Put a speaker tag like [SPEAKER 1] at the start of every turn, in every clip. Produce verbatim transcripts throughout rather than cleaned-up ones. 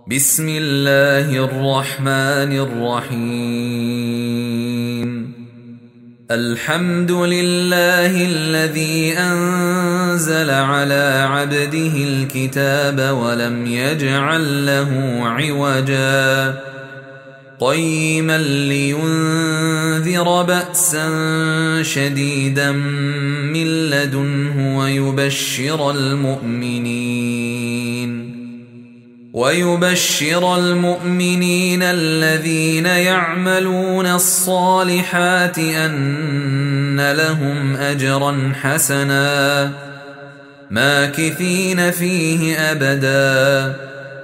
[SPEAKER 1] بسم الله الرحمن الرحيم. الحمد لله الذي أنزل على عبده الكتاب ولم يجعل له عوجا قيما لينذر بأسا شديدا من لدنه ويبشر المؤمنين ويبشر المؤمنين الذين يعملون الصالحات أن لهم أجرا حسنا ماكثين فيه أبدا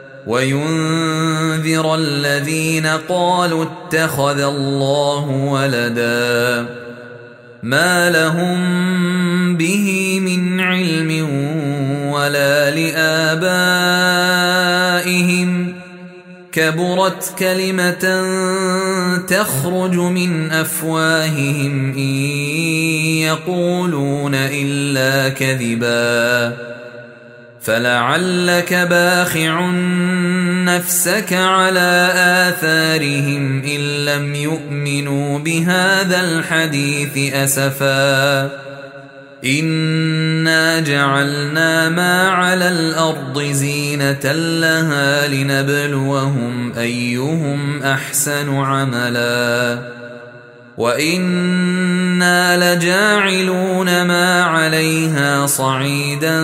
[SPEAKER 1] وينذر الذين قالوا اتخذ الله ولدا ما لهم به من علم ولا لآبائهم كبرت كلمة تخرج من أفواههم إن يقولون إلا كذبا فلعلك باخع نفسك على آثارهم إن لم يؤمنوا بهذا الحديث أسفا إنا جعلنا ما على الأرض زينة لها لنبلوهم أيهم أحسن عملا وإنا لجاعلون ما عليها صعيدا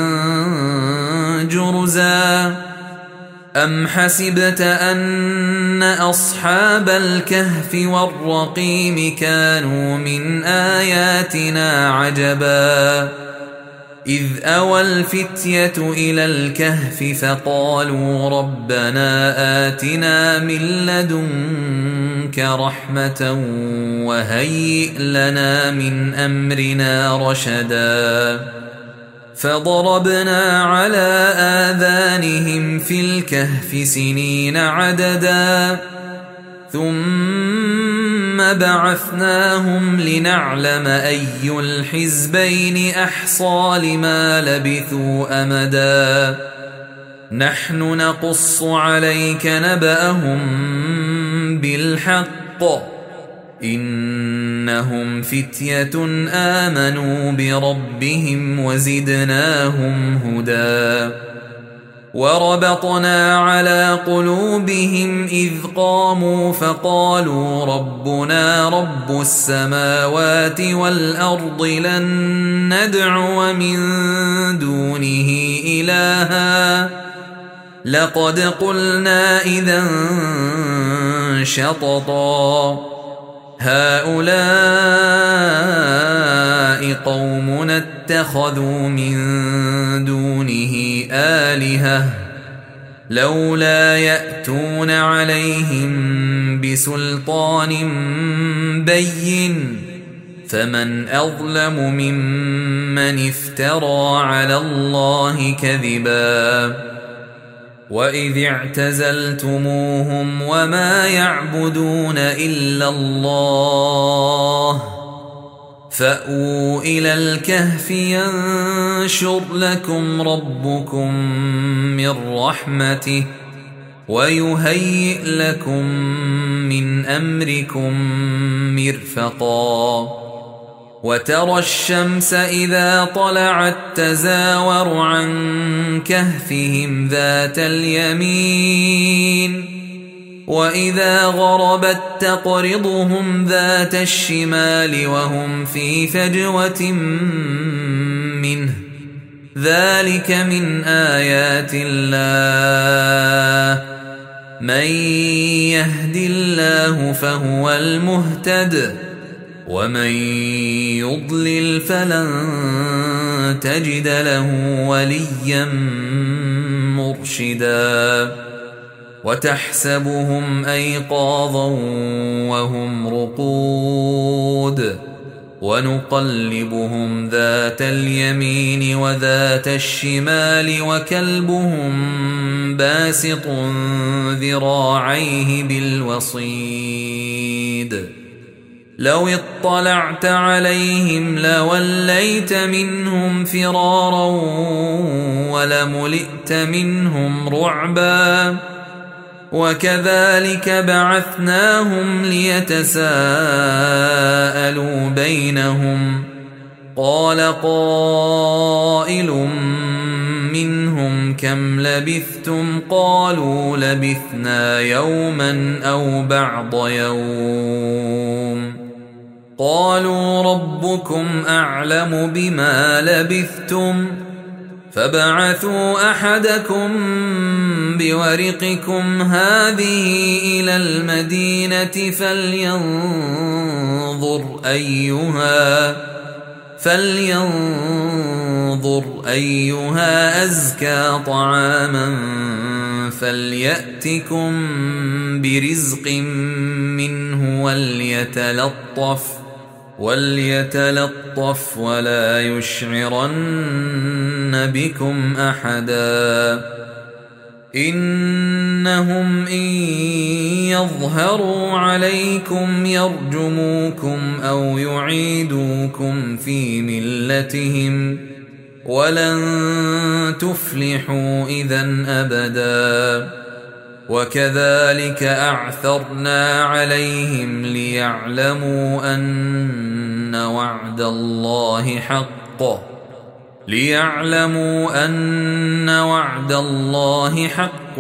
[SPEAKER 1] جرزا أم حسبت أن أصحاب الكهف والرقيم كانوا من آياتنا عجبا إذ أوى الفتية إلى الكهف فقالوا ربنا آتنا من لدنك رحمة وهيئ لنا من أمرنا رشدا فضربنا على آذانهم في الكهف سنين عددا ثم بعثناهم لنعلم أي الحزبين أحصى لما لبثوا أمدا نحن نقص عليك نبأهم بالحق إنهم فتية آمنوا بربهم وزدناهم هدى وربطنا على قلوبهم إذ قاموا فقالوا ربنا رب السماوات والأرض لن ندعو من دونه إلها لقد قلنا إذا شططا هؤلاء قومنا اتخذوا من دونه آلهة لولا يأتون عليهم بسلطان بين فمن أظلم ممن افترى على الله كذبا وإذ اعتزلتموهم وما يعبدون إلا الله فأووا إلى الكهف ينشر لكم ربكم من رحمته ويهيئ لكم من أمركم مرفقا وترى الشمس إذا طلعت تزاور عن كهفهم ذات اليمين وإذا غربت تقرضهم ذات الشمال وهم في فجوة منه ذلك من آيات الله من يهد الله فهو المهتد ومن يضلل فلن تجد له وليا مرشدا وتحسبهم أيقاظا وهم رقود ونقلبهم ذات اليمين وذات الشمال وكلبهم باسط ذراعيه بالوصيد لو اطلعت عليهم لوليت منهم فرارا ولملئت منهم رعبا وكذلك بعثناهم ليتساءلوا بينهم قال قائل منهم كم لبثتم قالوا لبثنا يوما أو بعض يوم قالوا ربكم أعلم بما لبثتم فبعثوا أحدكم بورقكم هذه إلى المدينة فلينظر أيها فلينظر أيها أزكى طعاما فليأتكم برزق منه وليتلطف وليتلطف ولا يشعرن بكم أحدا إنهم إن يظهروا عليكم يرجموكم أو يعيدوكم في ملتهم ولن تفلحوا إذن أبدا وكذلك أعثرنا عليهم ليعلموا أن وعد الله حق ليعلموا أن وعد الله حق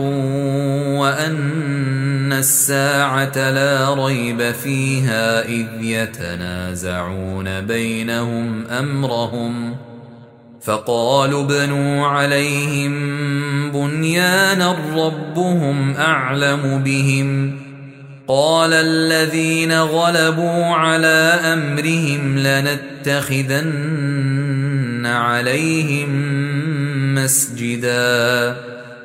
[SPEAKER 1] وأن الساعة لا ريب فيها إذ يتنازعون بينهم أمرهم فقالوا ابنوا عليهم بنيانا ربهم أعلم بهم قال الذين غلبوا على أمرهم لنتخذن عليهم مسجدا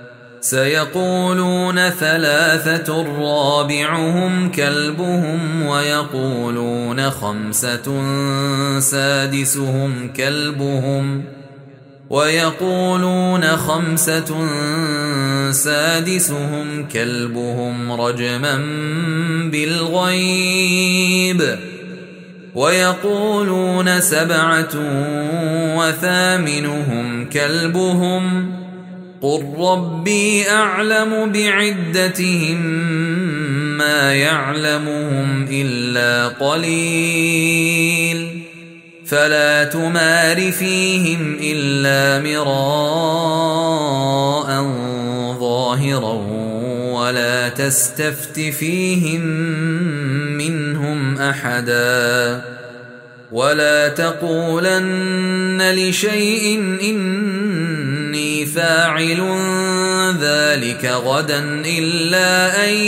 [SPEAKER 1] سيقولون ثلاثة رابعهم كلبهم ويقولون خمسة سادسهم كلبهم ويقولون خمسة سادسهم كلبهم رجما بالغيب ويقولون سبعة وثامنهم كلبهم قل ربي أعلم بعدتهم ما يعلمهم إلا قليل فلا تمار فيهم إلا مراء ظاهرا ولا تستفت فيهم منهم أحدا ولا تقولن لشيء إني فاعل ذلك غدا إلا أن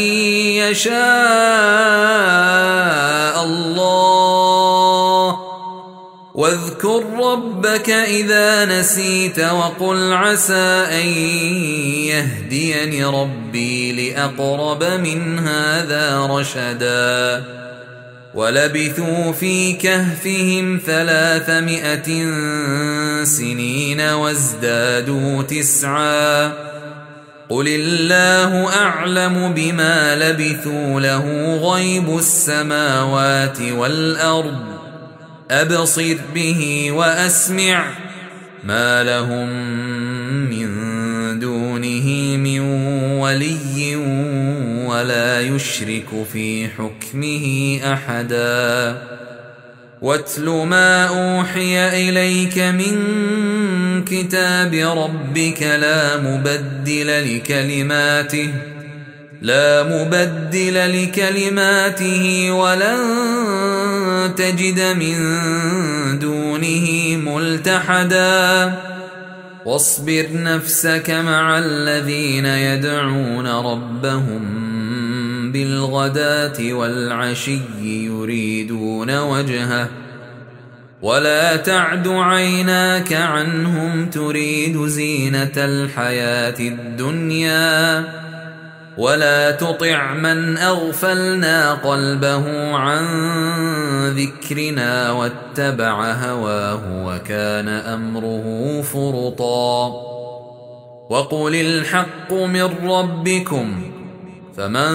[SPEAKER 1] يشاء الله واذكر ربك إذا نسيت وقل عسى أن يهديني ربي لأقرب من هذا رشدا ولبثوا في كهفهم ثلاثمائة سنين وازدادوا تسعا قل الله أعلم بما لبثوا له غيب السماوات والأرض أبصر به وأسمع ما لهم من دونه من ولي ولا يشرك في حكمه أحدا واتل ما أوحي إليك من كتاب ربك لا مبدل لكلماته لا مبدل لكلماته ولن تجد من دونه ملتحدا واصبر نفسك مع الذين يدعون ربهم بالغداة والعشي يريدون وجهه ولا تعد عيناك عنهم تريد زينة الحياة الدنيا ولا تطع من أغفلنا قلبه عن ذكرنا واتبع هواه وكان أمره فرطا وقل الحق من ربكم فمن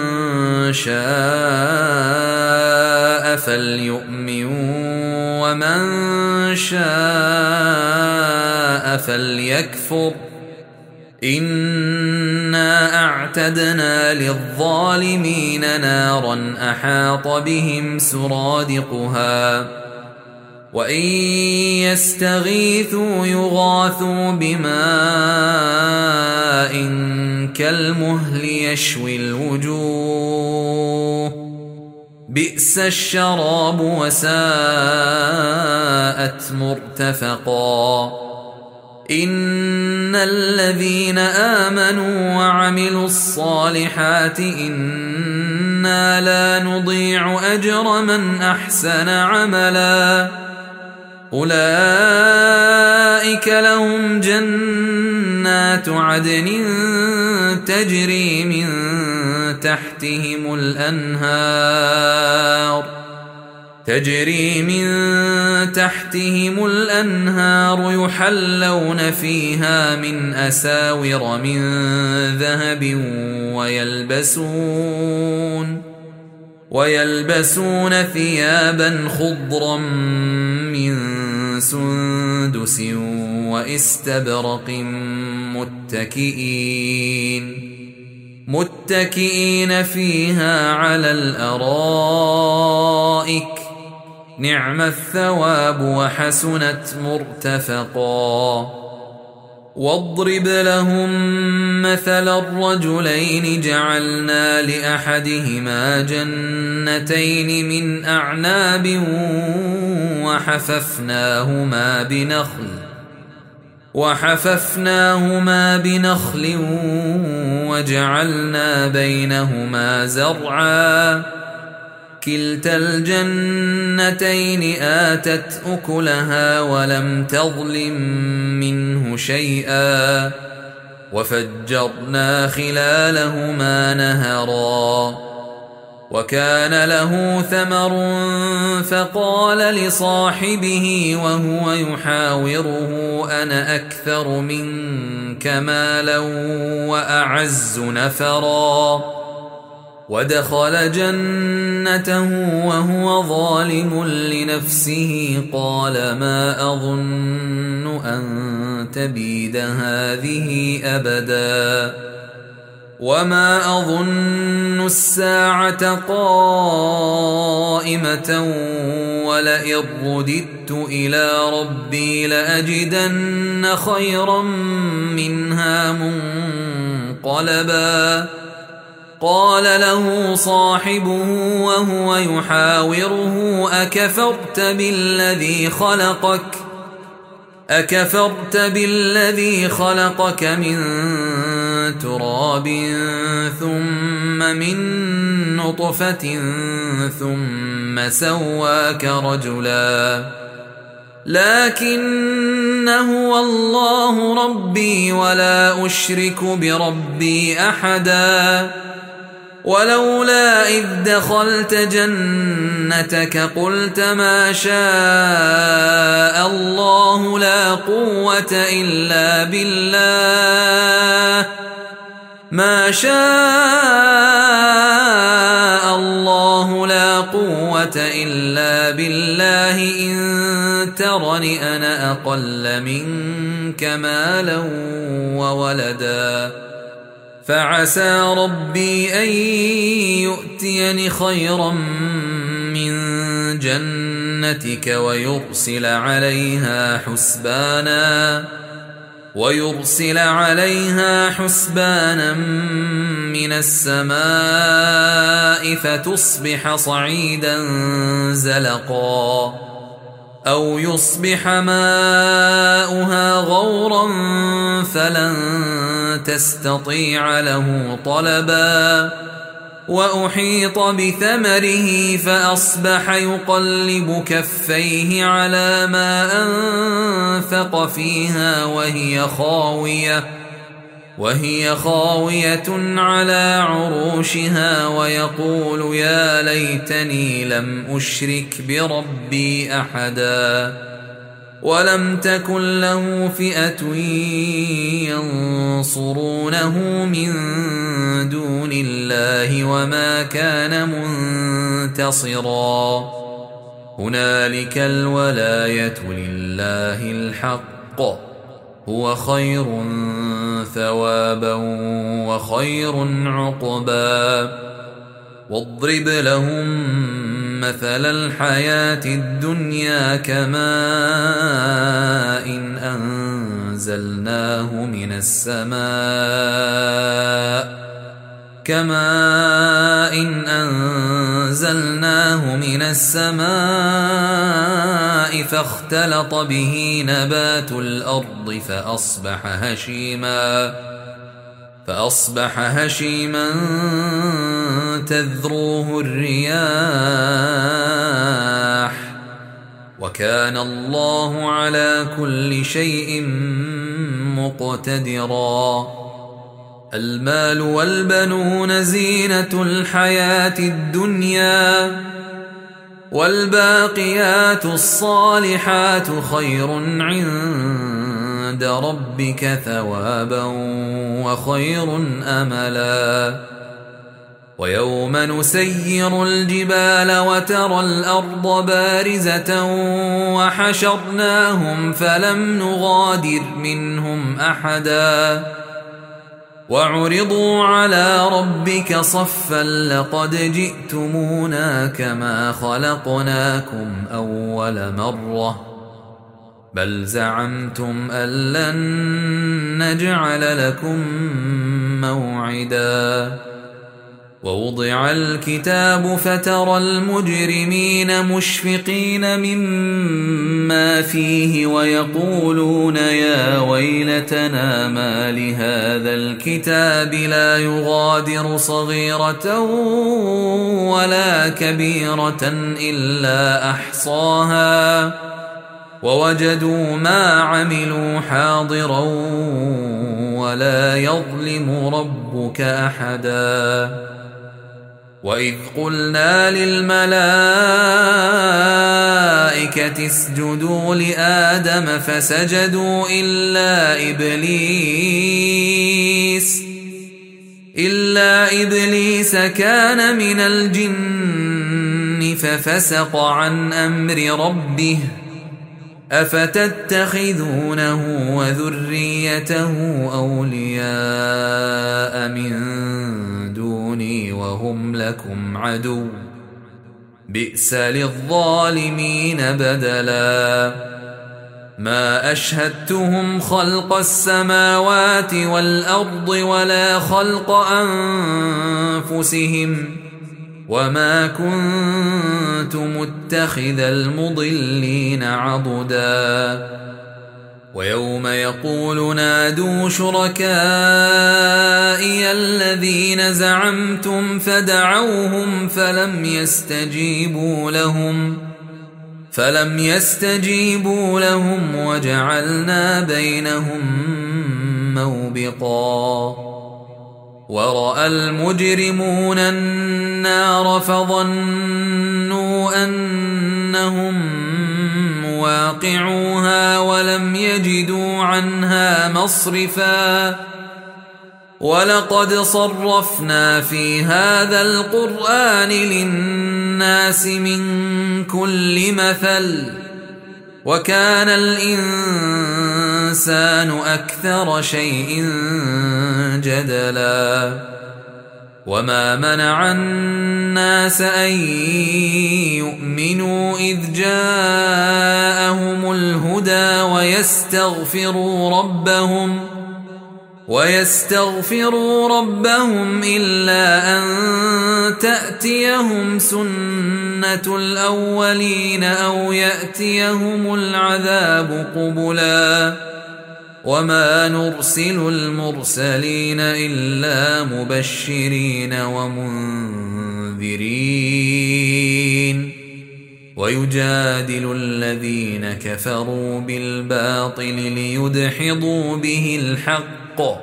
[SPEAKER 1] شاء فليؤمن ومن شاء فليكفر إنا أعتدنا للظالمين نارا أحاط بهم سرادقها وإن يستغيثوا يغاثوا بماء كالمهل يشوي الوجوه بئس الشراب وساءت مرتفقا إن الذين آمنوا وعملوا الصالحات إنا لا نضيع أجر من أحسن عملا أولئك لهم جنات عدن تجري من تحتهم الأنهار تجري من تحتهم الأنهار يحلون فيها من أساور من ذهب ويلبسون ويلبسون ثيابا خضرا من سندس واستبرق متكئين متكئين فيها على الأرائك نعم الثواب وحسنت مرتفقا واضرب لهم مثل الرجلين جعلنا لأحدهما جنتين من أعناب وحففناهما بنخل وحففناهما بنخل وجعلنا بينهما زرعا كلتا الجنتين آتت أكلها ولم تظلم منه شيئا وفجرنا خلالهما نهرا وكان له ثمر فقال لصاحبه وهو يحاوره أنا أكثر منك مالا وأعز نفرا ودخل جنته وهو ظالم لنفسه قال ما أظن أن تبيد هذه أبدا وما أظن الساعة قائمة ولئن رددت إلى ربي لأجدن خيرا منها منقلبا قال له صاحبه وهو يحاوره أكفرت بالذي خلقك أكفرت بالذي خلقك من تراب ثم من نطفة ثم سواك رجلا لكن هو الله ربي ولا أشرك بربي أحدا ولولا إذ دخلت جنتك قلت ما شاء الله لا قوة إلا بالله ما شاء الله لا قوة إلا بالله إن ترني أنا أقل منك مالا وولدا فعسى ربي أن يؤتيني خيرا من جنتك ويرسل عليها حسبانا ويرسل عليها حسبانا من السماء فتصبح صعيدا زلقا أو يصبح ماؤها غورا فلن تستطيع له طلبا وأحيط بثمره فأصبح يقلب كفيه على ما أنفق فيها وهي خاوية وهي خاوية على عروشها ويقول يا ليتني لم أشرك بربي أحدا ولم تكن له فئة ينصرونه من دون الله وما كان منتصرا هنالك الولاية لله الحق هو خير ثوابا وخير عقبا واضرب لهم مثل الحياة الدنيا كماء إن أنزلناه من السماء كماء إن أنزلناه من السماء فاختلط به نبات الأرض فأصبح هشيما فأصبح هشيما تذروه الرياح وكان الله على كل شيء مقتدرا المال والبنون زينة الحياة الدنيا والباقيات الصالحات خير عند ربك ثوابا وخير أملا ويوم نسير الجبال وترى الأرض بارزة وحشرناهم فلم نغادر منهم أحدا وعرضوا على ربك صفا لقد جئتمونا كما خلقناكم أول مرة بل زعمتم أن لن نجعل لكم موعدا ووضع الكتاب فترى المجرمين مشفقين مما فيه ويقولون يا ويلتنا ما لهذا الكتاب لا يغادر صغيرة ولا كبيرة إلا أحصاها ووجدوا ما عملوا حاضرا ولا يظلم ربك أحدا وإذ قلنا للملائكة اسجدوا لآدم فسجدوا إلا إبليس إلا إبليس كان من الجن ففسق عن أمر ربه أفتتخذونه وذريته أولياء من دوني وهم لكم عدو بئس للظالمين بدلا ما أشهدتهم خلق السماوات والأرض ولا خلق أنفسهم وما كنت متخذ المضلين عضدا ويوم يقول نادوا شركائي الذين زعمتم فدعوهم فلم يستجيبوا لهم فلم يستجيبوا لهم وجعلنا بينهم موبقا ورأى المجرمون النار فظنوا أنهم مواقعوها ولم يجدوا عنها مصرفا ولقد صرفنا في هذا القرآن للناس من كل مثل وكان الإنسان أكثر شيء جدلا وما منع الناس أن يؤمنوا إذ جاءهم الهدى ويستغفروا ربهم ويستغفروا ربهم إلا أن تأتيهم سنة الأولين أو يأتيهم العذاب قبلا وما نرسل المرسلين إلا مبشرين ومنذرين ويجادل الذين كفروا بالباطل ليدحضوا به الحق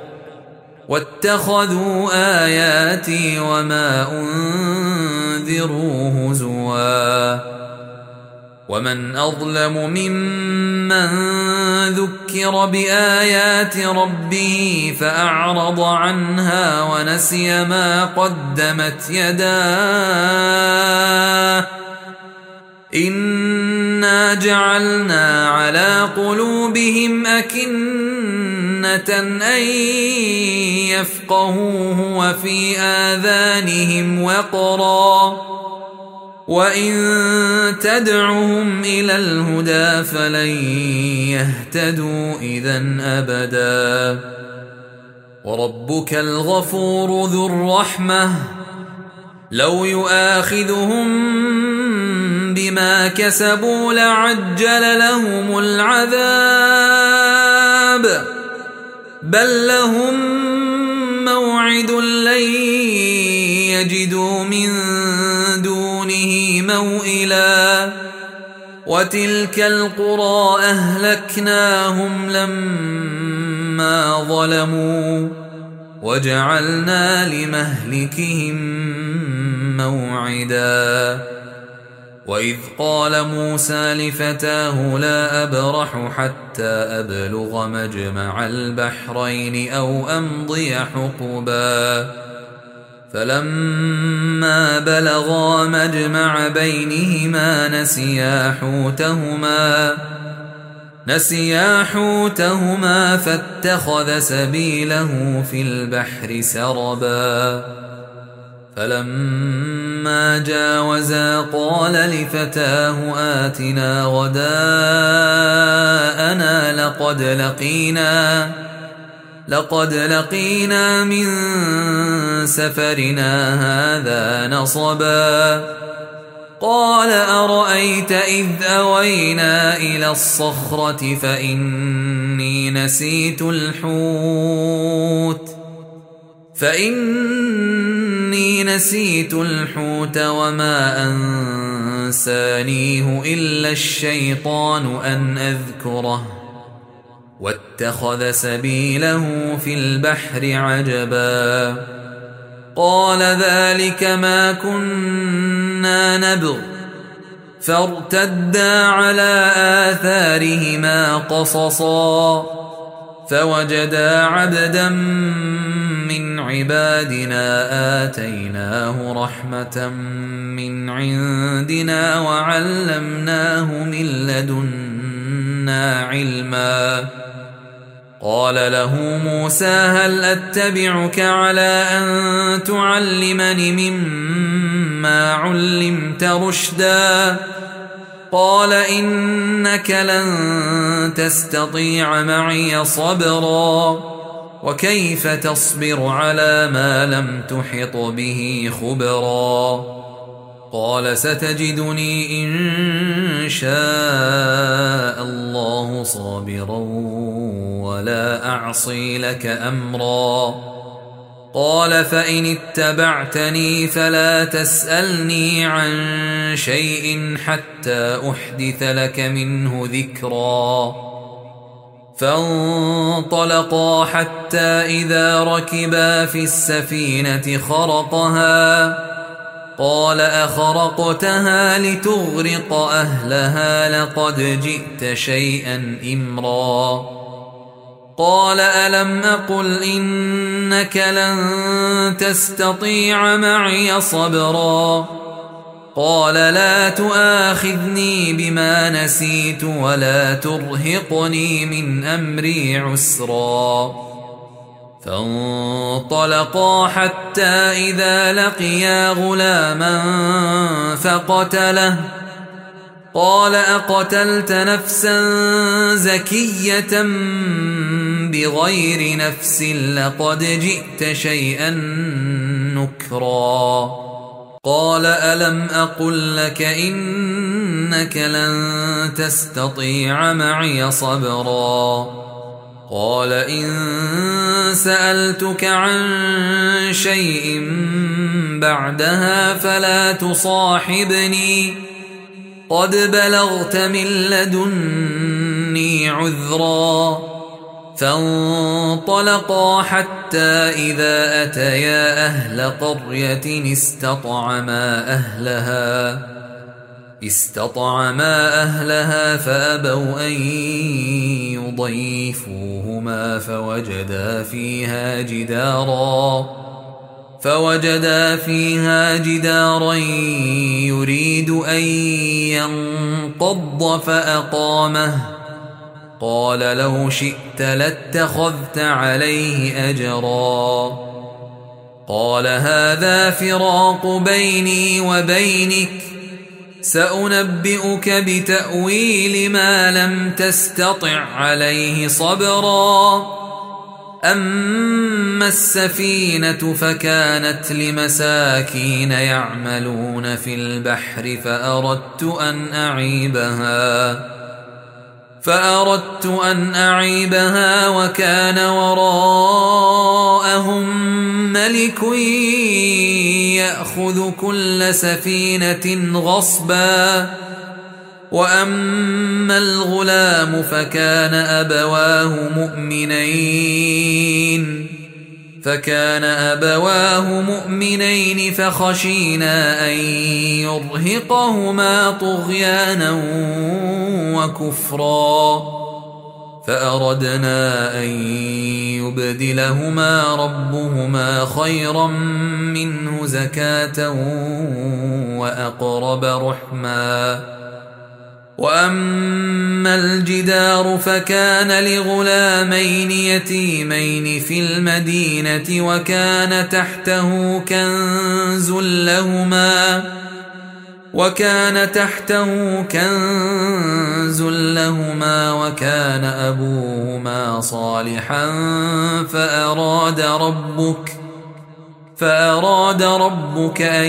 [SPEAKER 1] واتخذوا آياتي وما أنذروا هزوا ومن أظلم ممن ذكر بآيات ربه فأعرض عنها ونسي ما قدمت يداه إنا جعلنا على قلوبهم أكنة أن يفقهوه وفي آذانهم وقرا وإن تدعهم إلى الهدى فلن يهتدوا إذن أبدا وربك الغفور ذو الرحمة لو يؤاخذهم بما كسبوا لعجل لهم العذاب بل لهم موعد لن يجدوا من دونه موئلا وتلك القرى أهلكناهم لما ظلموا وجعلنا لمهلكهم موعدا وإذ قال موسى لفتاه لا أبرح حتى أبلغ مجمع البحرين أو أمضي حقبا فلما بلغا مجمع بينهما نسيا حوتهما نسيا حوتهما فاتخذ سبيله في البحر سربا فلما جاوزا قال لفتاه آتنا غداءنا لقد لقينا لقد لقينا من سفرنا هذا نصبا قال أرأيت إذ أوينا إلى الصخرة فإني نسيت الحوت فإني نسيت الحوت وما أنسانيه إلا الشيطان أن أذكره واتخذ سبيله في البحر عجبا قال ذلك ما كنا نبغ فارتدا على آثارهما قصصا فوجدا عبدا من عبادنا آتيناه رحمة من عندنا وعلمناه من لدنا علما قال له موسى هل أتبعك على أن تعلمني مما علمت رشدا قال إنك لن تستطيع معي صبرا وكيف تصبر على ما لم تحط به خبرا قال ستجدني إن شاء الله صابرا ولا أعصي لك أمرا قال فإن اتبعتني فلا تسألني عن شيء حتى أحدث لك منه ذكرا فانطلقا حتى إذا ركبا في السفينة خرقها قال أخرقتها لتغرق أهلها لقد جئت شيئا إمرا قال ألم أقل إنك لن تستطيع معي صبرا قال لا تؤاخذني بما نسيت ولا ترهقني من أمري عسرا فانطلقا حتى إذا لقيا غلاما فقتله قال أقتلت نفسا زكية بغير نفس لقد جئت شيئا نكرا قال ألم أقل لك إنك لن تستطيع معي صبرا قال إن سألتك عن شيء بعدها فلا تصاحبني قد بلغت من لدني عذرا فانطلقا حتى إذا أتيا أهل قرية استطعما أهلها استطعما أهلها فأبوا أن يضيفوهما فوجدا فيها جدارا فوجدا فيها جدارا يريد أن ينقض فأقامه قال لو شئت لاتخذت عليه أجرا قال هذا فراق بيني وبينك سأنبئك بتأويل ما لم تستطع عليه صبرا أما السفينة فكانت لمساكين يعملون في البحر فأردت أن أعيبها فأردت أن أعيبها وكان وراءهم ملك يأخذ كل سفينة غصبا وأما الغلام فكان أبواه مؤمنين فكان أبواه مؤمنين فخشينا أن يرهقهما طغيانا وكفرا فأردنا أن يبدلهما ربهما خيرا منه زكاة وأقرب رحما وأما الجدار فكان لغلامين يتيمين في المدينة وكان تحته كنز لهما وكان تحته كنز لهما وكان أبوهما صالحا فأراد ربك فأراد ربك أن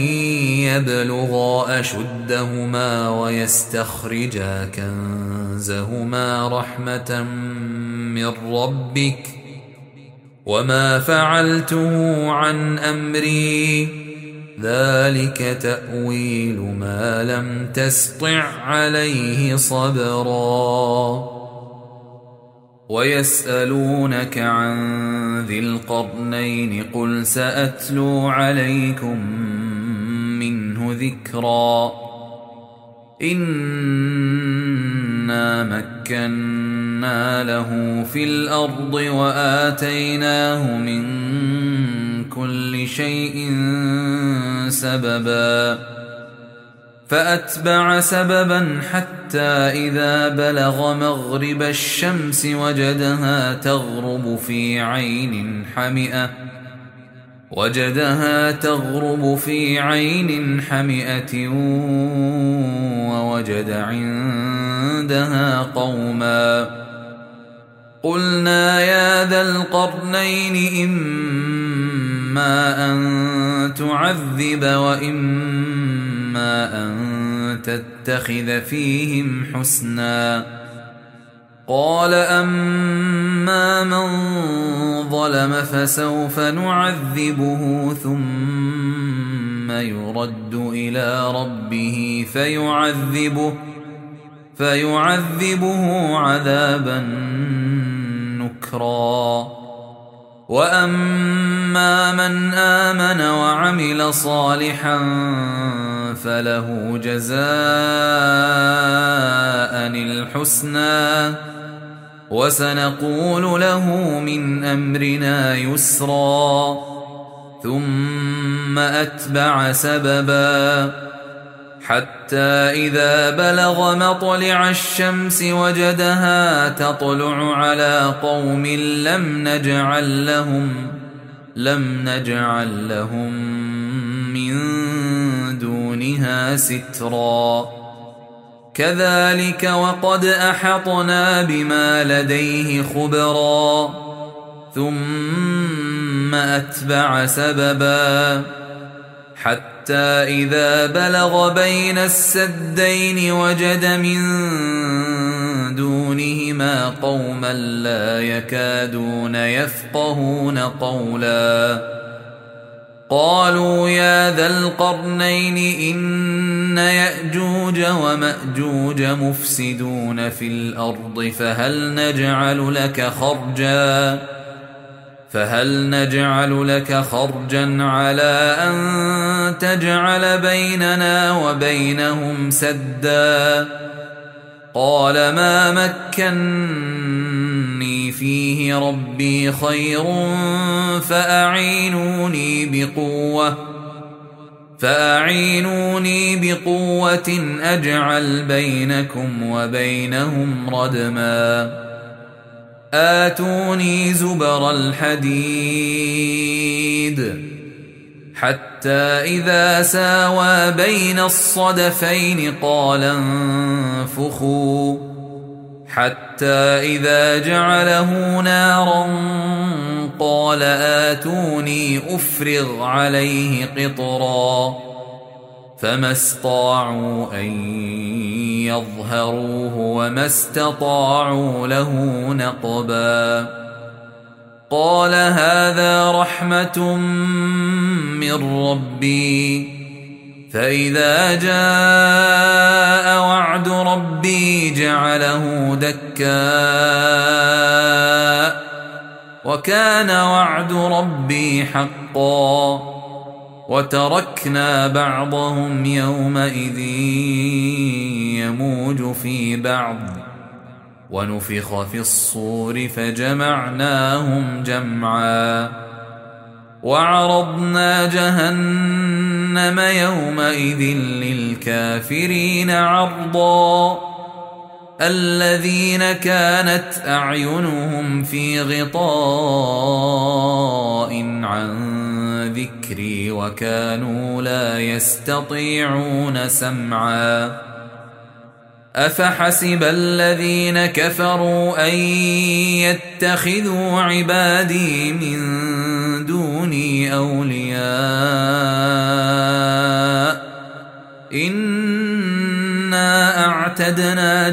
[SPEAKER 1] يبلغا أشدهما ويستخرجا كنزهما رحمة من ربك وما فعلته عن أمري ذلك تأويل ما لم تسطع عليه صبرا ويسألونك عن ذي القرنين قل سأتلو عليكم منه ذكرا إنا مكنا له في الأرض وآتيناه من كل شيء سببا فأتبع سببا حتى إذا بلغ مغرب الشمس وجدها تغرب في عين حمئة وجدها تغرب في عين حمئة ووجد عندها قوما قلنا يا ذا القرنين إما أن تعذب وإما أن تتخذ فيهم حسنا قال أما من ظلم فسوف نعذبه ثم يرد إلى ربه فيعذبه فيعذبه عذابا نكرا وأما من آمن وعمل صالحا فله جزاء الحسنى وسنقول له من أمرنا يسرا ثم أتبع سببا حتى إذا بلغ مطلع الشمس وجدها تطلع على قوم لم نجعل لهم لم نجعل لهم من دونها سترا كذلك وقد أحطنا بما لديه خبرا ثم أتبع سببا حتى إذا بلغ بين السدين وجد من دونهما قوما لا يكادون يفقهون قولا قالوا يا ذا القرنين إن يأجوج ومأجوج مفسدون في الأرض فهل نجعل لك خرجا فهل نجعل لك خرجا على أن تجعل بيننا وبينهم سدا قال ما مكني فيه ربي خير فأعينوني بقوة فأعينوني بقوة أجعل بينكم وبينهم ردما آتوني زبر الحديد حتى إذا ساوى بين الصدفين قال انفخوا حتى إذا جعله نارا قال آتوني أفرغ عليه قطرا فما استطاعوا أن يظهروه وما استطاعوا له نقبا قال هذا رحمة من ربي فإذا جاء وعد ربي جعله دكاء وكان وعد ربي حقا وتركنا بعضهم يومئذ يموج في بعض ونفخ في الصور فجمعناهم جمعا وعرضنا جهنم يومئذ للكافرين عرضا الذين كانت أعينهم في غطاء عن ذكري وكانوا لا يستطيعون سمعا أفحسب الذين كفروا أن يتخذوا عبادي من دوني أولياء إنا أعتدنا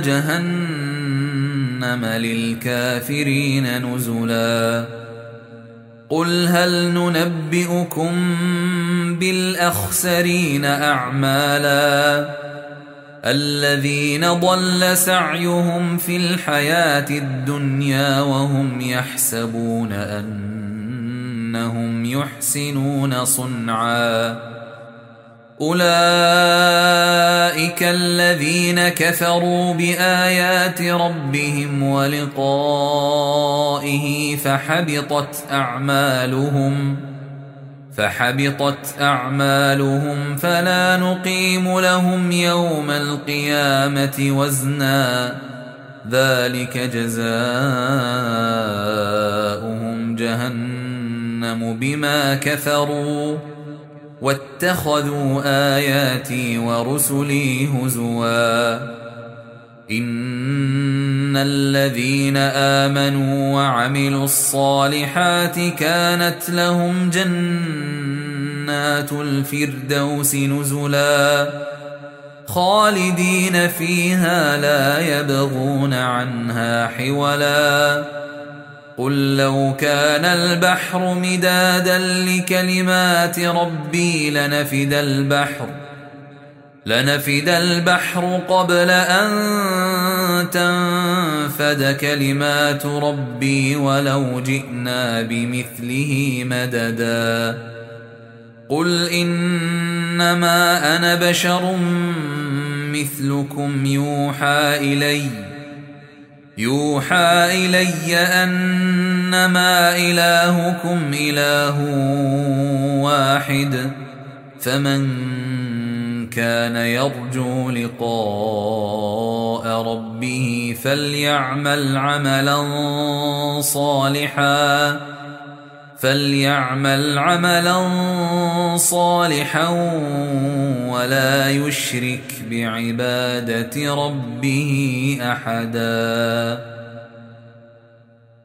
[SPEAKER 1] جهنم للكافرين نزلا قل هل ننبئكم بالأخسرين أعمالا الذين ضل سعيهم في الحياة الدنيا وهم يحسبون أنهم يحسنون صنعا أولئك الذين كفروا بآيات ربهم ولقائه فحبطت أعمالهم فحبطت أعمالهم فلا نقيم لهم يوم القيامة وزنا ذلك جزاؤهم جهنم بما كفروا واتخذوا آياتي ورسلي هزوا إن الذين آمنوا وعملوا الصالحات كانت لهم جنات الفردوس نزلا خالدين فيها لا يبغون عنها حولا قل لو كان البحر مدادا لكلمات ربي لنفد البحر لنفد البحر قبل أن تنفد كلمات ربي ولو جئنا بمثله مددا قل إنما أنا بشر مثلكم يوحى إلي يوحى إلي أنما إلهكم إله واحد فمن كان يرجو لقاء ربه فليعمل عملا صالحا فليعمل عملا صالحا ولا يشرك بعبادة ربه أحدا.